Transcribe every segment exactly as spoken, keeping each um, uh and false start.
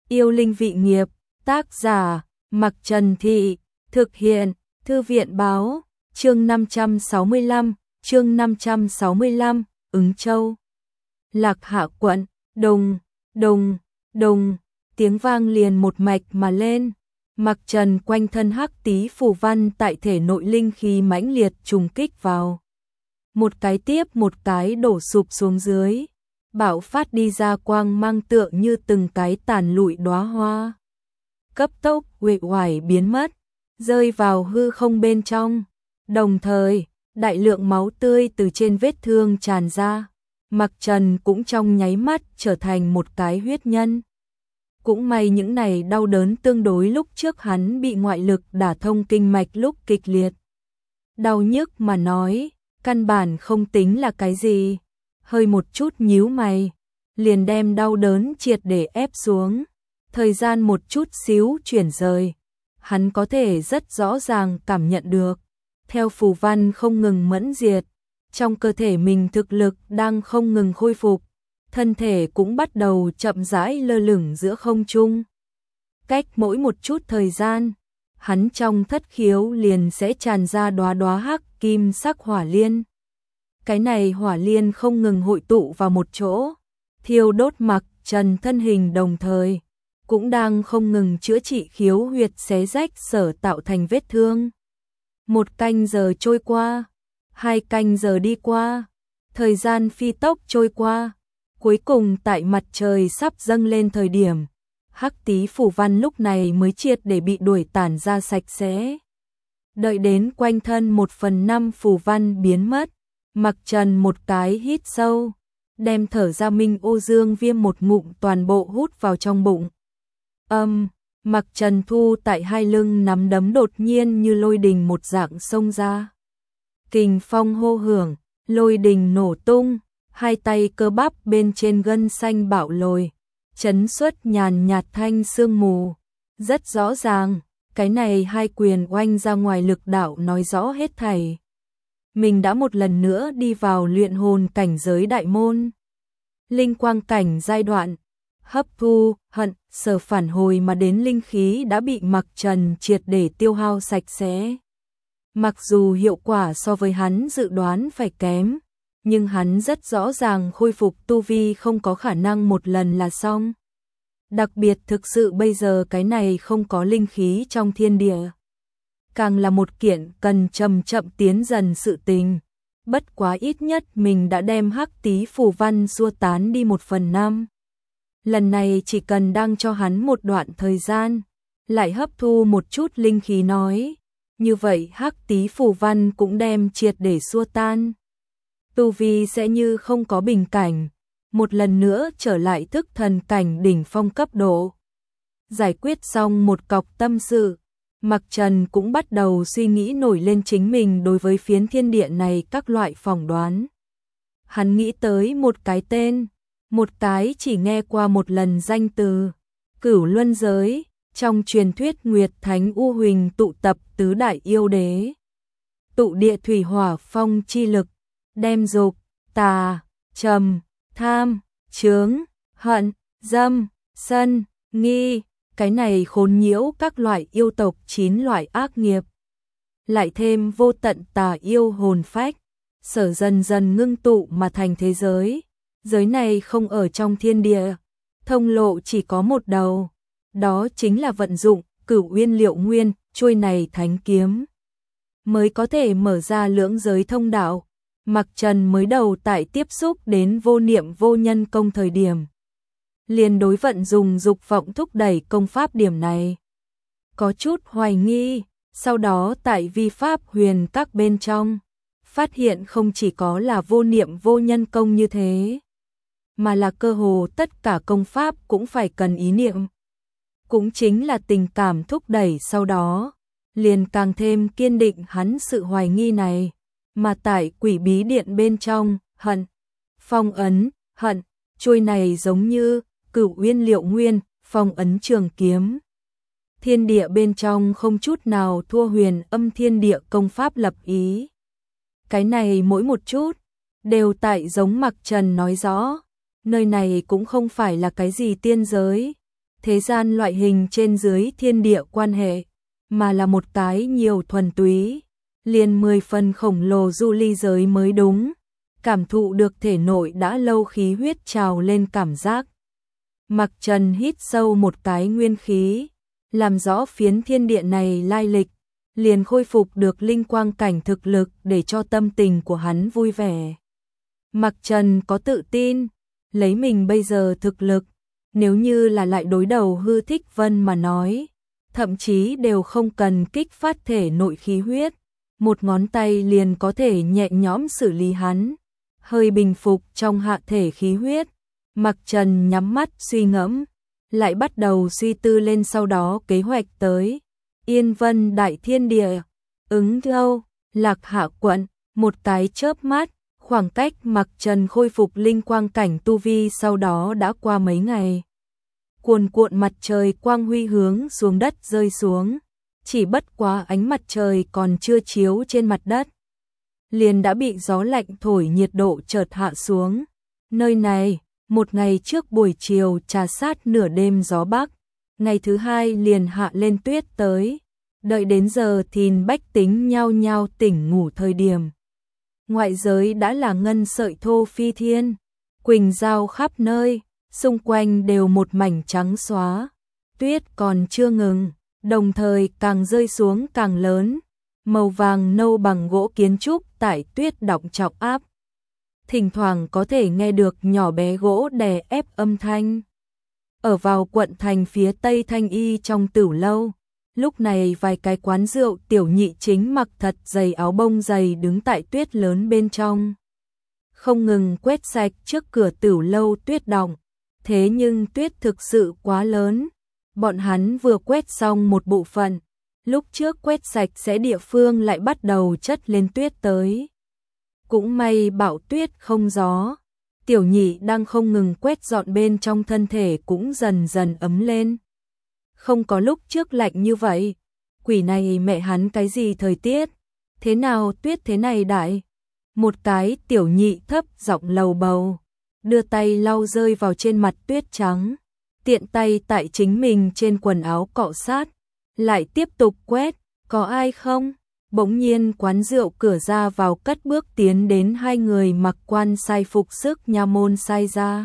Yêu linh vị nghiệp, tác giả, Mặc Trần Thị, thực hiện, Thư viện báo, chương năm trăm sáu mươi lăm, chương năm trăm sáu mươi lăm, Ứng Châu. Lạc Hạ quận, đùng, đùng, đùng, tiếng vang liền một mạch mà lên. Mặc Trần quanh thân hắc tí phù văn tại thể nội linh khí mãnh liệt trùng kích vào. Một cái tiếp một cái đổ sụp xuống dưới, bạo phát đi ra quang mang tựa như từng cái tàn lụi đóa hoa. Cấp tốc uể oải biến mất, rơi vào hư không bên trong. Đồng thời, đại lượng máu tươi từ trên vết thương tràn ra. Mặc Trần cũng trong nháy mắt trở thành một cái huyết nhân. Cũng may những này đau đớn tương đối lúc trước hắn bị ngoại lực đả thông kinh mạch lúc kịch liệt. Đau nhức mà nói, căn bản không tính là cái gì. Hơi một chút nhíu mày, liền đem đau đớn triệt để ép xuống. Thời gian một chút xíu chuyển rời, hắn có thể rất rõ ràng cảm nhận được. Theo phù văn không ngừng mẫn diệt, trong cơ thể mình thực lực đang không ngừng khôi phục, thân thể cũng bắt đầu chậm rãi lơ lửng giữa không trung. Cách mỗi một chút thời gian, hắn trong thất khiếu liền sẽ tràn ra đóa đóa hắc kim sắc hỏa liên. Cái này hỏa liên không ngừng hội tụ vào một chỗ, thiêu đốt Mặc Trần thân hình đồng thời, cũng đang không ngừng chữa trị khiếu huyệt xé rách sở tạo thành vết thương. Một canh giờ trôi qua, hai canh giờ đi qua, thời gian phi tốc trôi qua, cuối cùng tại mặt trời sắp dâng lên thời điểm, hắc tí phù văn lúc này mới triệt để bị đuổi tản ra sạch sẽ. Đợi đến quanh thân một phần năm phù văn biến mất, Mặc Trần một cái hít sâu, đem thở ra minh ô dương viêm một ngụm toàn bộ hút vào trong bụng. Âm, Mặc Trần thu tại hai lưng nắm đấm đột nhiên như lôi đình một dạng xông ra. Kình phong hô hưởng, lôi đình nổ tung, hai tay cơ bắp bên trên gân xanh bạo lồi, chấn xuất nhàn nhạt thanh sương mù. Rất rõ ràng, cái này hai quyền oanh ra ngoài lực đạo nói rõ hết thảy. Mình đã một lần nữa đi vào luyện hồn cảnh giới đại môn. Linh quang cảnh giai đoạn, hấp thu, hận, sở phản hồi mà đến linh khí đã bị Mặc Trần triệt để tiêu hao sạch sẽ. Mặc dù hiệu quả so với hắn dự đoán phải kém, nhưng hắn rất rõ ràng khôi phục tu vi không có khả năng một lần là xong. Đặc biệt thực sự bây giờ cái này không có linh khí trong thiên địa, càng là một kiện cần chậm chậm tiến dần sự tình. Bất quá ít nhất mình đã đem hắc tí phù văn xua tán đi một phần năm. Lần này chỉ cần đang cho hắn một đoạn thời gian, lại hấp thu một chút linh khí nói, như vậy hắc tí phù văn cũng đem triệt để xua tan. Tu vi sẽ như không có bình cảnh, một lần nữa trở lại thức thần cảnh đỉnh phong cấp độ. Giải quyết xong một cọc tâm sự, Mặc Trần cũng bắt đầu suy nghĩ nổi lên chính mình đối với phiến thiên địa này các loại phỏng đoán. Hắn nghĩ tới một cái tên, một cái chỉ nghe qua một lần danh từ, Cửu Luân Giới, trong truyền thuyết Nguyệt Thánh U Huỳnh tụ tập tứ đại yêu đế. Tụ địa thủy hỏa phong chi lực, đem dục, tà, trầm, tham, chướng, hận, dâm, sân, nghi, cái này khốn nhiễu các loại yêu tộc chín loại ác nghiệp. Lại thêm vô tận tà yêu hồn phách, sở dần dần ngưng tụ mà thành thế giới. Giới này không ở trong thiên địa, thông lộ chỉ có một đầu, đó chính là vận dụng Cửu Uyên Liệu Nguyên, chuôi này thánh kiếm, mới có thể mở ra lưỡng giới thông đạo. Mặc Trần mới đầu tại tiếp xúc đến vô niệm vô nhân công thời điểm, liền đối vận dùng dục vọng thúc đẩy công pháp điểm này có chút hoài nghi, sau đó tại vi pháp huyền các bên trong, phát hiện không chỉ có là vô niệm vô nhân công như thế, mà là cơ hồ tất cả công pháp cũng phải cần ý niệm. Cũng chính là tình cảm thúc đẩy sau đó, liền càng thêm kiên định hắn sự hoài nghi này. Mà tại quỷ bí điện bên trong, hận, phong ấn, hận, chuôi này giống như Cửu Uyên Liệu Nguyên, phong ấn trường kiếm. Thiên địa bên trong không chút nào thua huyền âm thiên địa công pháp lập ý. Cái này mỗi một chút, đều tại giống Mặc Trần nói rõ, nơi này cũng không phải là cái gì tiên giới, thế gian loại hình trên dưới thiên địa quan hệ, mà là một cái nhiều thuần túy, liền mười phần khổng lồ du ly giới mới đúng, cảm thụ được thể nội đã lâu khí huyết trào lên cảm giác. Mặc Trần hít sâu một cái nguyên khí, làm rõ phiến thiên địa này lai lịch, liền khôi phục được linh quang cảnh thực lực để cho tâm tình của hắn vui vẻ. Mặc Trần có tự tin, lấy mình bây giờ thực lực, nếu như là lại đối đầu Hư Thích Vân mà nói, thậm chí đều không cần kích phát thể nội khí huyết, một ngón tay liền có thể nhẹ nhõm xử lý hắn, hơi bình phục trong hạ thể khí huyết. Mặc Trần nhắm mắt suy ngẫm, lại bắt đầu suy tư lên sau đó kế hoạch tới. Yên Vân Đại Thiên Địa, Ứng Châu, Lạc Hạ Quận, một cái chớp mắt, khoảng cách Mặc Trần khôi phục linh quang cảnh tu vi sau đó đã qua mấy ngày. Cuồn cuộn mặt trời quang huy hướng xuống đất rơi xuống, chỉ bất quá ánh mặt trời còn chưa chiếu trên mặt đất, liền đã bị gió lạnh thổi nhiệt độ chợt hạ xuống. Nơi này, một ngày trước buổi chiều trà sát nửa đêm gió bắc, ngày thứ hai liền hạ lên tuyết tới, đợi đến giờ thìn bách tính nhao nhao tỉnh ngủ thời điểm. Ngoại giới đã là ngân sợi thô phi thiên, quỳnh giao khắp nơi, xung quanh đều một mảnh trắng xóa, tuyết còn chưa ngừng, đồng thời càng rơi xuống càng lớn, màu vàng nâu bằng gỗ kiến trúc tại tuyết đọng trọng áp. Thỉnh thoảng có thể nghe được nhỏ bé gỗ đè ép âm thanh. Ở vào quận thành phía tây Thanh Y trong Tửu Lâu, lúc này vài cái quán rượu tiểu nhị chính mặc thật dày áo bông dày đứng tại tuyết lớn bên trong, không ngừng quét sạch trước cửa Tửu Lâu tuyết đọng. Thế nhưng tuyết thực sự quá lớn, bọn hắn vừa quét xong một bộ phận, lúc trước quét sạch sẽ địa phương lại bắt đầu chất lên tuyết tới. Cũng may bão tuyết không gió, tiểu nhị đang không ngừng quét dọn bên trong thân thể cũng dần dần ấm lên. Không có lúc trước lạnh như vậy, quỷ này mẹ hắn cái gì thời tiết, thế nào tuyết thế này đại. Một cái tiểu nhị thấp giọng lầu bầu, đưa tay lau rơi vào trên mặt tuyết trắng, tiện tay tại chính mình trên quần áo cọ sát, lại tiếp tục quét, có ai không? Bỗng nhiên quán rượu cửa ra vào cất bước tiến đến hai người mặc quan sai phục sức nha môn sai ra.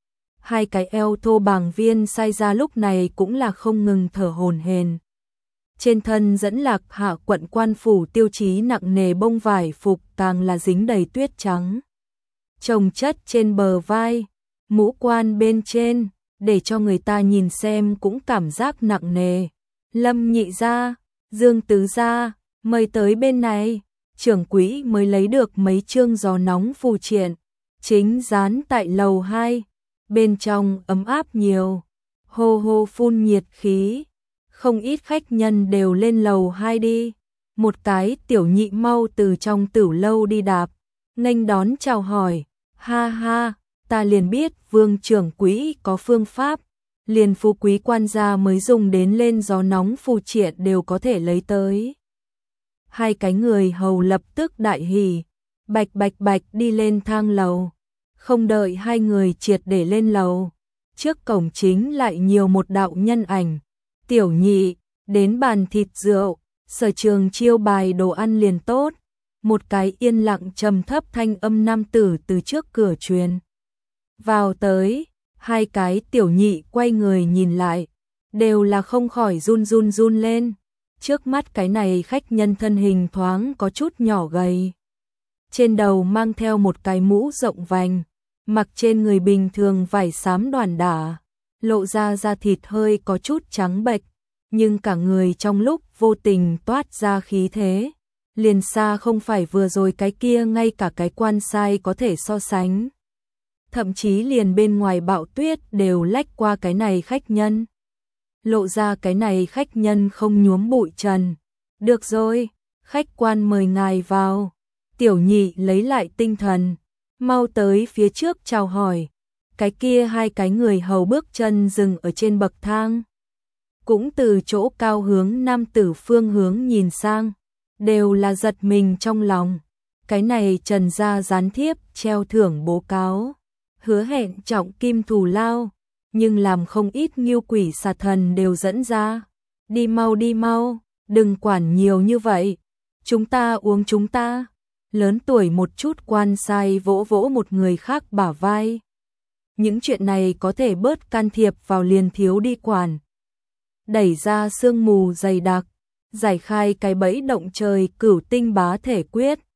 Hai cái eo thô bàng viên sai ra lúc này cũng là không ngừng thở hổn hển. Trên thân dẫn Lạc Hạ Quận quan phủ tiêu chí nặng nề bông vải phục càng là dính đầy tuyết trắng, chồng chất trên bờ vai, mũ quan bên trên, để cho người ta nhìn xem cũng cảm giác nặng nề. Lâm nhị gia, Dương tứ gia, mời tới bên này. Trưởng quỹ mới lấy được mấy chương gió nóng phù triện, chính dán tại lầu hai, bên trong ấm áp nhiều, hô hô phun nhiệt khí, không ít khách nhân đều lên lầu hai đi. Một cái tiểu nhị mau từ trong Tửu Lâu đi đạp, nghênh đón chào hỏi, ha ha, ta liền biết Vương trưởng quỹ có phương pháp, liền phú quý quan gia mới dùng đến lên gió nóng phù triện đều có thể lấy tới. Hai cái người hầu lập tức đại hỉ, bạch bạch bạch đi lên thang lầu, không đợi hai người triệt để lên lầu, trước cổng chính lại nhiều một đạo nhân ảnh. Tiểu nhị, đến bàn thịt rượu, sở trường chiêu bài đồ ăn liền tốt. Một cái yên lặng trầm thấp thanh âm nam tử từ trước cửa truyền vào tới, hai cái tiểu nhị quay người nhìn lại, đều là không khỏi run run run lên. Trước mắt cái này khách nhân thân hình thoáng có chút nhỏ gầy, trên đầu mang theo một cái mũ rộng vành, mặc trên người bình thường vải xám đoàn đả, lộ ra da thịt hơi có chút trắng bệch, nhưng cả người trong lúc vô tình toát ra khí thế, liền xa không phải vừa rồi cái kia ngay cả cái quan sai có thể so sánh. Thậm chí liền bên ngoài bão tuyết đều lách qua cái này khách nhân, lộ ra cái này khách nhân không nhuốm bụi trần. Được rồi, khách quan mời ngài vào. Tiểu nhị lấy lại tinh thần, mau tới phía trước chào hỏi. Cái kia hai cái người hầu bước chân dừng ở trên bậc thang, cũng từ chỗ cao hướng nam tử phương hướng nhìn sang, đều là giật mình trong lòng. Cái này Trần gia gián thiếp treo thưởng bố cáo, hứa hẹn trọng kim thù lao, nhưng làm không ít ngưu quỷ xà thần đều dẫn ra. Đi mau đi mau, đừng quản nhiều như vậy. Chúng ta uống chúng ta. Lớn tuổi một chút quan sai vỗ vỗ một người khác bả vai. Những chuyện này có thể bớt can thiệp vào liền thiếu đi quản. Đẩy ra sương mù dày đặc, giải khai cái bẫy động trời cửu tinh bá thể quyết.